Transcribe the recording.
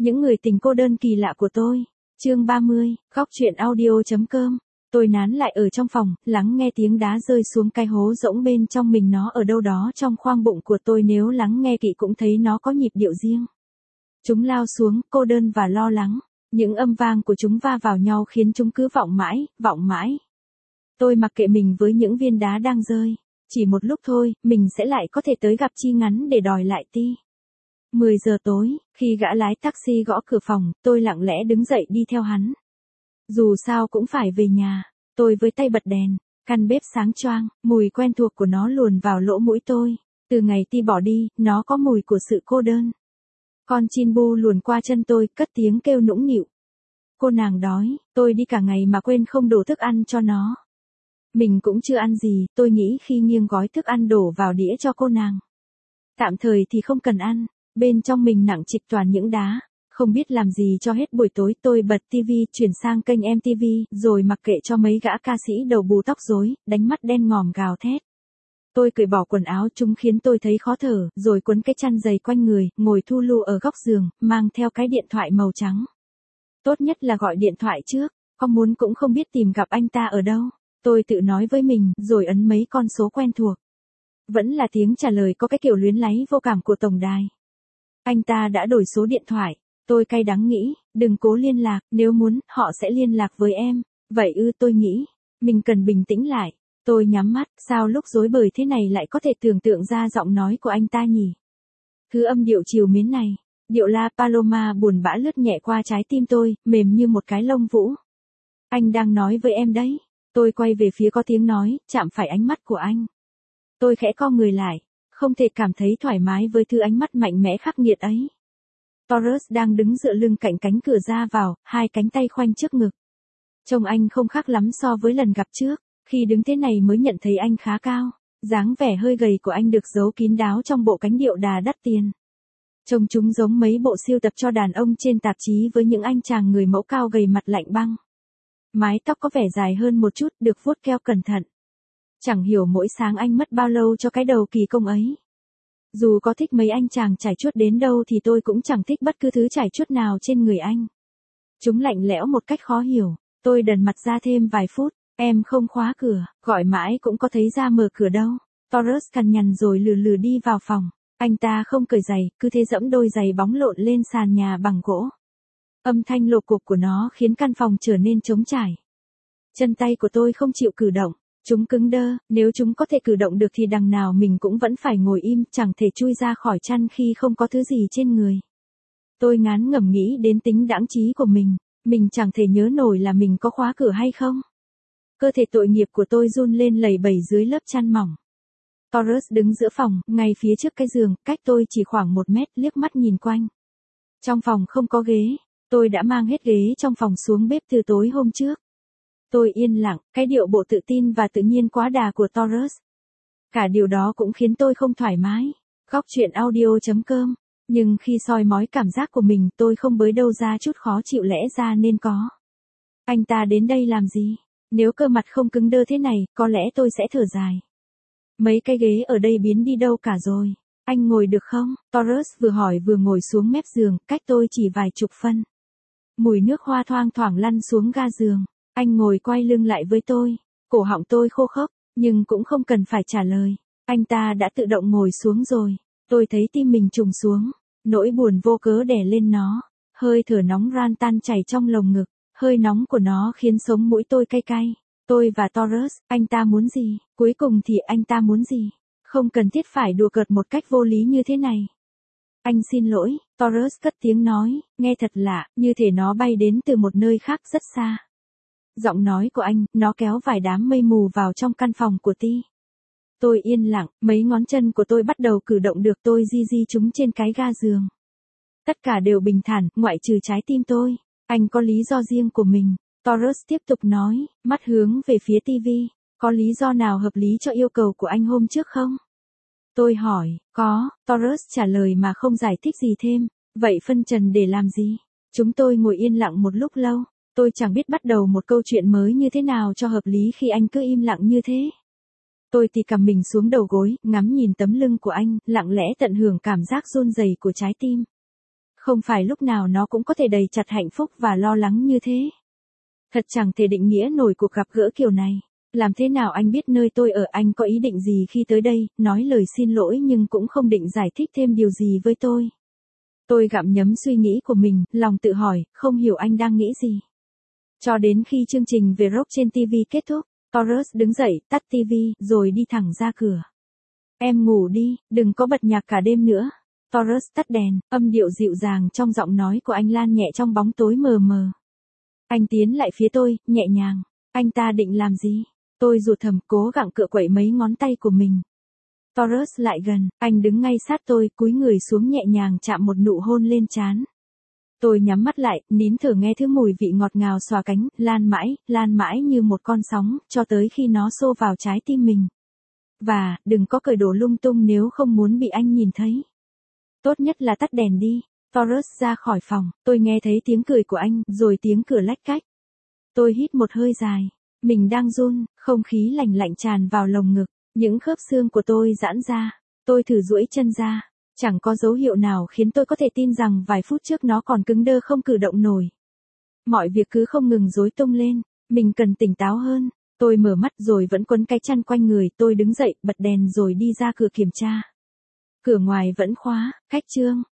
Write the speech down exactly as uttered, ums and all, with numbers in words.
Những người tình cô đơn kỳ lạ của tôi. Chương ba mươi, góc truyện audio.com. Tôi nán lại ở trong phòng, lắng nghe tiếng đá rơi xuống cái hố rỗng bên trong mình, nó ở đâu đó trong khoang bụng của tôi, nếu lắng nghe kỹ cũng thấy nó có nhịp điệu riêng. Chúng lao xuống, cô đơn và lo lắng. Những âm vang của chúng va vào nhau khiến chúng cứ vọng mãi, vọng mãi. Tôi mặc kệ mình với những viên đá đang rơi. Chỉ một lúc thôi, mình sẽ lại có thể tới gặp Chi Ngắn để đòi lại Ti. mười giờ tối, khi gã lái taxi gõ cửa phòng, tôi lặng lẽ đứng dậy đi theo hắn. Dù sao cũng phải về nhà. Tôi với tay bật đèn, căn bếp sáng choang, mùi quen thuộc của nó luồn vào lỗ mũi tôi. Từ ngày Ti bỏ đi, nó có mùi của sự cô đơn. Con chin bu luồn qua chân tôi, cất tiếng kêu nũng nịu. Cô nàng đói, tôi đi cả ngày mà quên không đổ thức ăn cho nó. Mình cũng chưa ăn gì, tôi nghĩ khi nghiêng gói thức ăn đổ vào đĩa cho cô nàng. Tạm thời thì không cần ăn, bên trong mình nặng trịch toàn những đá. Không biết làm gì cho hết buổi tối, tôi bật tivi, chuyển sang kênh em tê vê, rồi mặc kệ cho mấy gã ca sĩ đầu bù tóc rối, đánh mắt đen ngòm gào thét. Tôi cởi bỏ quần áo chúng khiến tôi thấy khó thở, rồi quấn cái chăn dày quanh người, ngồi thu lu ở góc giường, mang theo cái điện thoại màu trắng. Tốt nhất là gọi điện thoại trước, có muốn cũng không biết tìm gặp anh ta ở đâu. Tôi tự nói với mình, rồi ấn mấy con số quen thuộc. Vẫn là tiếng trả lời có cái kiểu luyến láy vô cảm của tổng đài. Anh ta đã đổi số điện thoại. Tôi cay đắng nghĩ, đừng cố liên lạc, nếu muốn, họ sẽ liên lạc với em. Vậy ư, tôi nghĩ, mình cần bình tĩnh lại. Tôi nhắm mắt, sao lúc rối bời thế này lại có thể tưởng tượng ra giọng nói của anh ta nhỉ? Thứ âm điệu trìu mến này, điệu La Paloma buồn bã lướt nhẹ qua trái tim tôi, mềm như một cái lông vũ. Anh đang nói với em đấy. Tôi quay về phía có tiếng nói, chạm phải ánh mắt của anh. Tôi khẽ co người lại, không thể cảm thấy thoải mái với thứ ánh mắt mạnh mẽ khắc nghiệt ấy. Taurus đang đứng dựa lưng cạnh cánh cửa ra vào, hai cánh tay khoanh trước ngực. Trông anh không khác lắm so với lần gặp trước, khi đứng thế này mới nhận thấy anh khá cao. Dáng vẻ hơi gầy của anh được giấu kín đáo trong bộ cánh điệu đà đắt tiền. Trông chúng giống mấy bộ sưu tập cho đàn ông trên tạp chí với những anh chàng người mẫu cao gầy mặt lạnh băng. Mái tóc có vẻ dài hơn một chút, được vuốt keo cẩn thận. Chẳng hiểu mỗi sáng anh mất bao lâu cho cái đầu kỳ công ấy. Dù có thích mấy anh chàng chải chuốt đến đâu thì tôi cũng chẳng thích bất cứ thứ chải chuốt nào trên người anh. Chúng lạnh lẽo một cách khó hiểu. Tôi đần mặt ra thêm vài phút. Em không khóa cửa, gọi mãi cũng có thấy ra mở cửa đâu. Taurus cằn nhằn rồi lừ lừ đi vào phòng. Anh ta không cởi giày, cứ thế dẫm đôi giày bóng lộn lên sàn nhà bằng gỗ. Âm thanh lộp cộp của nó khiến căn phòng trở nên trống trải. Chân tay của tôi không chịu cử động. Chúng cứng đơ, nếu chúng có thể cử động được thì đằng nào mình cũng vẫn phải ngồi im, chẳng thể chui ra khỏi chăn khi không có thứ gì trên người. Tôi ngán ngẩm nghĩ đến tính đãng trí của mình, mình chẳng thể nhớ nổi là mình có khóa cửa hay không. Cơ thể tội nghiệp của tôi run lên lẩy bẩy dưới lớp chăn mỏng. Taurus đứng giữa phòng, ngay phía trước cái giường, cách tôi chỉ khoảng một mét, liếc mắt nhìn quanh. Trong phòng không có ghế, tôi đã mang hết ghế trong phòng xuống bếp từ tối hôm trước. Tôi yên lặng, cái điệu bộ tự tin và tự nhiên quá đà của Taurus. Cả điều đó cũng khiến tôi không thoải mái. Góc truyện audio.com. Nhưng khi soi mói cảm giác của mình, tôi không bới đâu ra chút khó chịu lẽ ra nên có. Anh ta đến đây làm gì? Nếu cơ mặt không cứng đơ thế này, có lẽ tôi sẽ thở dài. Mấy cái ghế ở đây biến đi đâu cả rồi? Anh ngồi được không? Taurus vừa hỏi vừa ngồi xuống mép giường, cách tôi chỉ vài chục phân. Mùi nước hoa thoang thoảng lăn xuống ga giường. Anh ngồi quay lưng lại với tôi. Cổ họng tôi khô khốc, nhưng cũng không cần phải trả lời. Anh ta đã tự động ngồi xuống rồi. Tôi thấy tim mình trùng xuống. Nỗi buồn vô cớ đè lên nó. Hơi thở nóng ran tan chảy trong lồng ngực. Hơi nóng của nó khiến sống mũi tôi cay cay. Tôi và Taurus, anh ta muốn gì? Cuối cùng thì anh ta muốn gì? Không cần thiết phải đùa cợt một cách vô lý như thế này. Anh xin lỗi, Taurus cất tiếng nói, nghe thật lạ, như thể nó bay đến từ một nơi khác rất xa. Giọng nói của anh, nó kéo vài đám mây mù vào trong căn phòng của Ti. Tôi yên lặng, mấy ngón chân của tôi bắt đầu cử động được, tôi di di chúng trên cái ga giường. Tất cả đều bình thản, ngoại trừ trái tim tôi. Anh có lý do riêng của mình. Taurus tiếp tục nói, mắt hướng về phía tivi. Có lý do nào hợp lý cho yêu cầu của anh hôm trước không? Tôi hỏi, có, Taurus trả lời mà không giải thích gì thêm. Vậy phân trần để làm gì? Chúng tôi ngồi yên lặng một lúc lâu. Tôi chẳng biết bắt đầu một câu chuyện mới như thế nào cho hợp lý khi anh cứ im lặng như thế. Tôi thì cầm mình xuống đầu gối, ngắm nhìn tấm lưng của anh, lặng lẽ tận hưởng cảm giác run rẩy của trái tim. Không phải lúc nào nó cũng có thể đầy chặt hạnh phúc và lo lắng như thế. Thật chẳng thể định nghĩa nổi cuộc gặp gỡ kiểu này. Làm thế nào anh biết nơi tôi ở, anh có ý định gì khi tới đây, nói lời xin lỗi nhưng cũng không định giải thích thêm điều gì với tôi. Tôi gặm nhấm suy nghĩ của mình, lòng tự hỏi, không hiểu anh đang nghĩ gì. Cho đến khi chương trình về rock trên ti vi kết thúc, Taurus đứng dậy, tắt ti vi, rồi đi thẳng ra cửa. Em ngủ đi, đừng có bật nhạc cả đêm nữa. Taurus tắt đèn, âm điệu dịu dàng trong giọng nói của anh lan nhẹ trong bóng tối mờ mờ. Anh tiến lại phía tôi, nhẹ nhàng. Anh ta định làm gì? Tôi rụt thầm, cố gắng cựa quậy mấy ngón tay của mình. Taurus lại gần, anh đứng ngay sát tôi, cúi người xuống nhẹ nhàng chạm một nụ hôn lên trán. Tôi nhắm mắt lại, nín thở nghe thứ mùi vị ngọt ngào xòa cánh, lan mãi, lan mãi như một con sóng, cho tới khi nó xô vào trái tim mình. Và, đừng có cởi đồ lung tung nếu không muốn bị anh nhìn thấy. Tốt nhất là tắt đèn đi. Taurus ra khỏi phòng, tôi nghe thấy tiếng cười của anh, rồi tiếng cửa lách cách. Tôi hít một hơi dài. Mình đang run, không khí lạnh lạnh tràn vào lồng ngực, những khớp xương của tôi giãn ra. Tôi thử duỗi chân ra, chẳng có dấu hiệu nào khiến tôi có thể tin rằng vài phút trước nó còn cứng đơ không cử động nổi. Mọi việc cứ không ngừng rối tung lên, mình cần tỉnh táo hơn. Tôi mở mắt rồi vẫn quấn cái chăn quanh người, tôi đứng dậy, bật đèn rồi đi ra cửa kiểm tra. Cửa ngoài vẫn khóa, khách trương.